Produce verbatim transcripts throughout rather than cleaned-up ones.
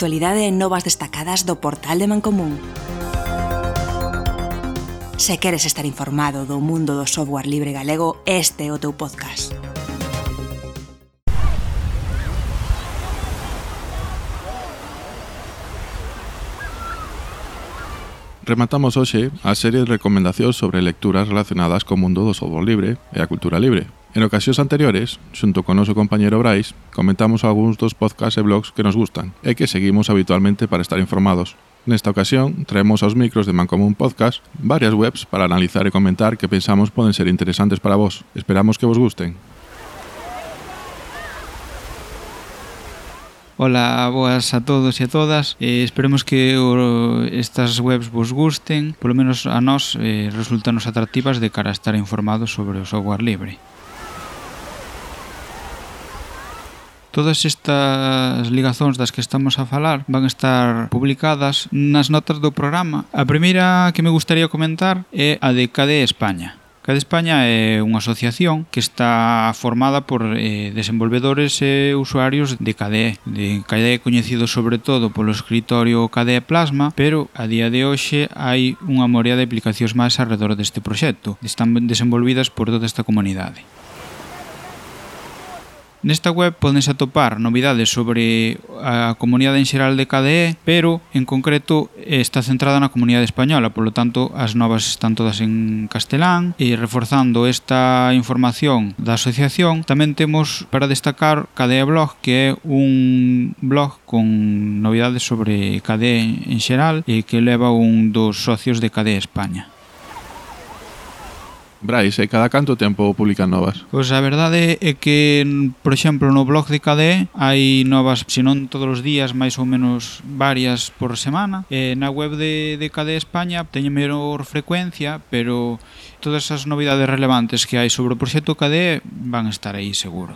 actualidade e novas destacadas do portal de Mancomún. Se queres estar informado do mundo do software libre galego, este é o teu podcast. Rematamos hoxe a serie de recomendacións sobre lecturas relacionadas co mundo do software libre e a cultura libre. En ocasións anteriores, xunto con o noso compañeiro Brais, comentamos algúns dos podcasts e blogs que nos gustan e que seguimos habitualmente para estar informados. Nesta ocasión, traemos aos micros de Mancomún Podcast varias webs para analizar e comentar que pensamos poden ser interesantes para vos. Esperamos que vos gusten. Ola, boas a todos e a todas. Eh, esperemos que o, estas webs vos gusten, polo menos a nós eh, resultanos atractivas de cara a estar informados sobre o software libre. Todas estas ligazóns das que estamos a falar van estar publicadas nas notas do programa. A primeira que me gustaría comentar é a de K D E España. K D E España é unha asociación que está formada por eh, desenvolvedores e usuarios de K D E. De K D E coñecido sobre todo polo escritorio K D E Plasma, pero a día de hoxe hai unha morea de aplicacións máis alrededor deste proxecto. Están desenvolvidas por toda esta comunidade. Nesta web podense atopar novidades sobre a comunidade en xeral de K D E, pero en concreto está centrada na comunidade española, polo tanto as novas están todas en castelán e reforzando esta información da asociación tamén temos para destacar K D E Blog, que é un blog con novidades sobre K D E en xeral e que leva un dos socios de K D E España. Brais, e cada canto tempo publican novas? Pois a verdade é que, por exemplo, no blog de K D E hai novas, se non todos os días, máis ou menos varias por semana. E na web de, de K D E España teñen menor frecuencia, pero todas as novidades relevantes que hai sobre o proxecto K D E van estar aí seguro.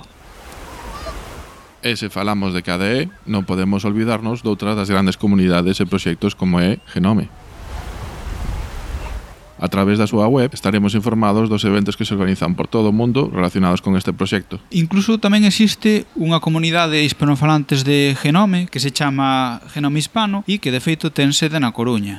E se falamos de K D E, non podemos olvidarnos doutras das grandes comunidades e proxectos como é Genome. A través da súa web estaremos informados dos eventos que se organizan por todo o mundo relacionados con este proxecto. Incluso tamén existe unha comunidade hispanofalantes de Genome que se chama Genome Hispano e que de feito ten sede na Coruña.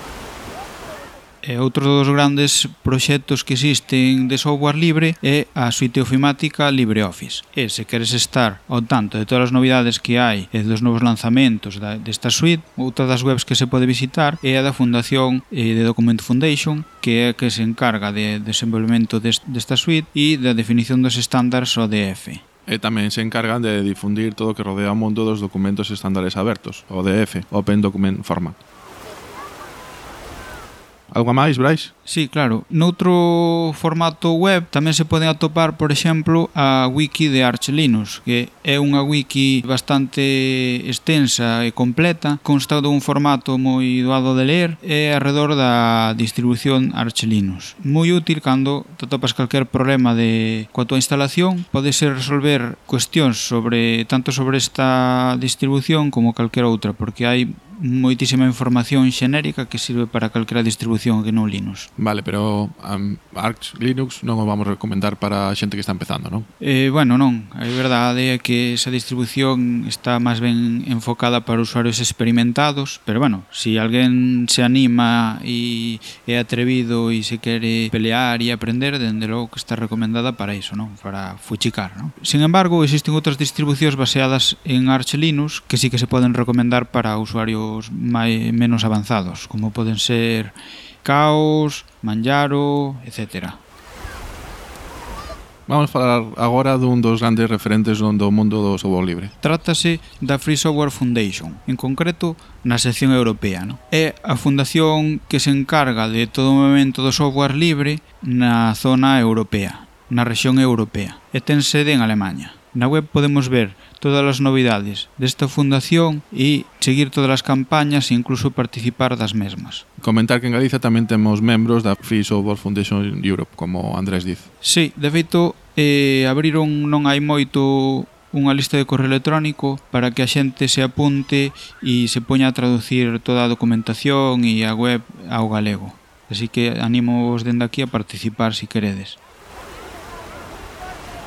E outro dos grandes proxectos que existen de software libre é a suite ofimática LibreOffice. E se queres estar ao tanto de todas as novidades que hai e dos novos lanzamentos desta suite, outra das webs que se pode visitar é a da Fundación de Document Foundation, que é a que se encarga de desenvolvemento desta suite e da definición dos estándares O D F. E tamén se encargan de difundir todo o que rodea o mundo dos documentos estándares abertos, O D F, Open Document Format. Algo máis, Brais? Sí, claro. Noutro formato web tamén se poden atopar, por exemplo, a wiki de Arch Linux, que é unha wiki bastante extensa e completa, consta dun formato moi doado de ler e arredor da distribución Arch Linux. Moi útil cando te atopas calquer problema de coa tua instalación, podes resolver cuestións sobre tanto sobre esta distribución como calquera outra, porque hai moitísima información xenérica que sirve para calquera distribución que non Linux. Vale, pero um, Arch Linux non o vamos recomendar para a xente que está empezando, non? Eh, bueno, non. A verdade é que esa distribución está máis ben enfocada para usuarios experimentados, pero bueno, se si alguén se anima e é atrevido e se quere pelear e aprender, dende logo que está recomendada para iso, non? Para fuchicar, non? Sin embargo, existen outras distribucións baseadas en Arch Linux que sí que se poden recomendar para usuarios máis menos avanzados, como poden ser Chaos, Manjaro, etcétera. Vamos falar agora dun dos grandes referentes do mundo do software libre. Trátase da Free Software Foundation, en concreto na sección europea, non? É a fundación que se encarga de todo o movimento do software libre na zona europea, na rexión europea, e ten sede en Alemanha. Na web podemos ver todas as novidades desta fundación e seguir todas as campañas e incluso participar das mesmas. Comentar que en Galicia tamén temos membros da Free Software Foundation Europe, como Andrés diz. Sí, de feito, eh, abriron non hai moito unha lista de correo electrónico para que a xente se apunte e se poña a traducir toda a documentación e a web ao galego. Así que animo vos dende aquí a participar se queredes.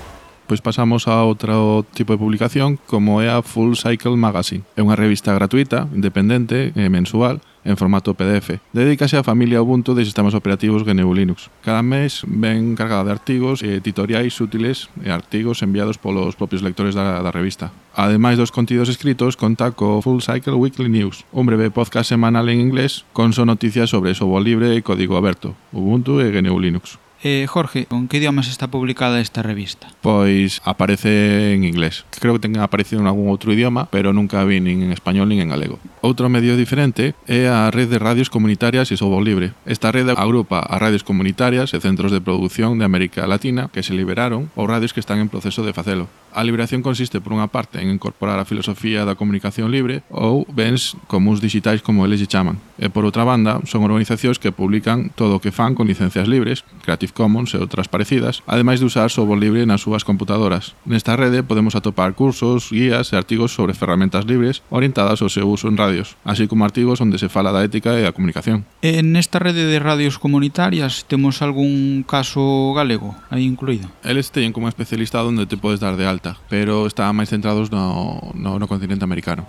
pois pasamos a outro tipo de publicación como é a Full Cycle Magazine. É unha revista gratuita, independente e mensual, en formato P D F. Dedícase á familia Ubuntu de sistemas operativos G N U Linux. Cada mes ven cargada de artigos e editoriais útiles e artigos enviados polos propios lectores da, da revista. Ademais dos contidos escritos, conta co Full Cycle Weekly News, un breve podcast semanal en inglés con só noticias sobre software libre e código aberto, Ubuntu e G N U Linux. Eh, Jorge, con que idiomas está publicada esta revista? Pois aparece en inglés. Creo que ten aparecido en algún outro idioma, pero nunca vi nin en español nin en galego. Outro medio diferente é a Rede de Radios Comunitarias e Software Libre. Esta rede agrupa as radios comunitarias e centros de produción de América Latina que se liberaron ou radios que están en proceso de facelo. A liberación consiste, por unha parte, en incorporar a filosofía da comunicación libre ou bens comuns digitais como eles lle chaman. E por outra banda, son organizacións que publican todo o que fan con licencias libres, Creative Commons e outras parecidas, ademais de usar software libre nas súas computadoras. Nesta rede podemos atopar cursos, guías e artigos sobre ferramentas libres orientadas ao seu uso en radios, así como artigos onde se fala da ética e a comunicación. En esta rede de radios comunitarias temos algún caso galego aí incluído? Eles teñen como especialista onde te podes dar de alta, pero están máis centrados no, no, no continente americano.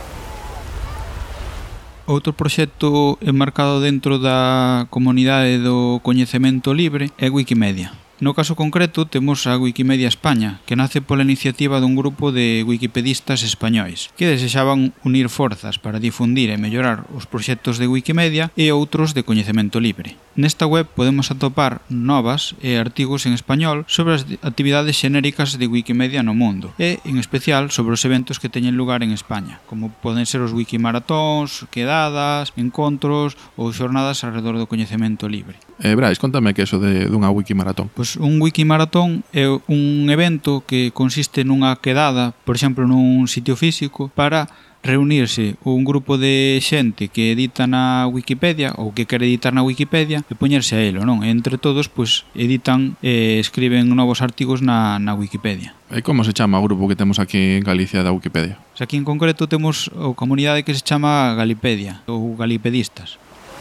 Outro proxecto enmarcado dentro da comunidade do coñecemento libre é Wikimedia. No caso concreto temos a Wikimedia España, que nace pola iniciativa dun grupo de wikipedistas españois que desexaban unir forzas para difundir e mellorar os proxectos de Wikimedia e outros de coñecemento libre. Nesta web podemos atopar novas e artigos en español sobre as actividades xenéricas de Wikimedia no mundo e, en especial, sobre os eventos que teñen lugar en España, como poden ser os wikimaratóns, quedadas, encontros ou xornadas alrededor do coñecemento libre. Eh, Brais, contame que é eso de dunha wikimaratón. Pois un wikimaratón é un evento que consiste nunha quedada, por exemplo, nun sitio físico, para reunirse un grupo de xente que edita na Wikipedia ou que quere editar na Wikipedia e poñerse a elo, non? E entre todos, pois, editan e escriben novos artigos na, na Wikipedia. E como se chama o grupo que temos aquí en Galicia da Wikipedia? Pois aquí en concreto temos a comunidade que se chama Galipedia ou Galipedistas.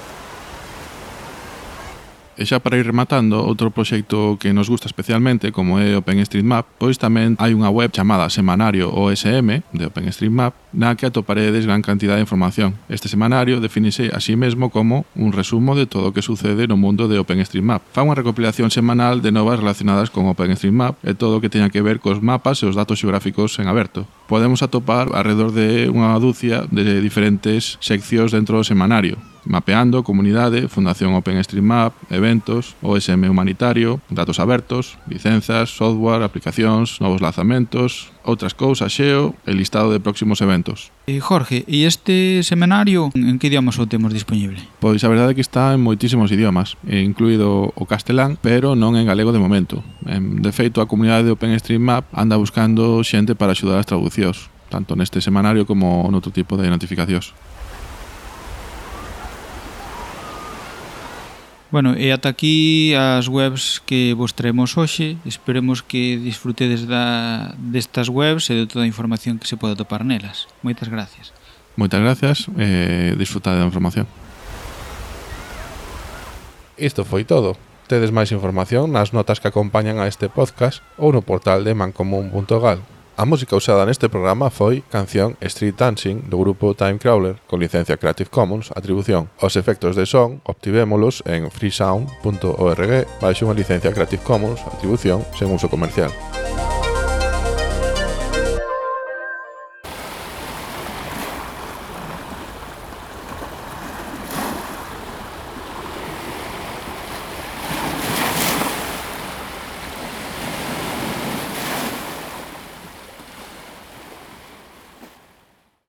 E xa para ir rematando, outro proxecto que nos gusta especialmente, como é OpenStreetMap, pois tamén hai unha web chamada Semanario O S M de OpenStreetMap, na que atoparedes gran cantidad de información. Este semanario defínese a sí mesmo como un resumo de todo o que sucede no mundo de OpenStreetMap. Fa unha recopilación semanal de novas relacionadas con OpenStreetMap e todo o que teña que ver cos mapas e os datos xeográficos en aberto. Podemos atopar alrededor de unha dúcia de diferentes seccións dentro do semanario: mapeando, comunidade, Fundación OpenStreetMap, eventos, O S M humanitario, datos abertos, licenzas, software, aplicacións, novos lanzamentos, outras cousas, xeo e listado de próximos eventos. E Jorge, e este semanario en que idiomas o temos disponible? Pois a verdade é que está en moitísimos idiomas, incluído o castelán, pero non en galego de momento. De feito, a comunidade de OpenStreetMap anda buscando xente para axudar as traducións, tanto neste semanario como noutro tipo de notificacións. Bueno, e ata aquí as webs que vos traemos hoxe. Esperemos que disfrutedes da, destas webs e de toda a información que se pode topar nelas. Moitas gracias. Moitas gracias e disfrutade da información. Isto foi todo. Tedes máis información nas notas que acompañan a este podcast ou no portal de mancomún punto gal. A música usada neste programa foi canción Street Dancing do grupo Timecrawler con licencia Creative Commons atribución. Os efectos de son obtivémolos en freesound punto org baixo unha licencia Creative Commons atribución sen uso comercial.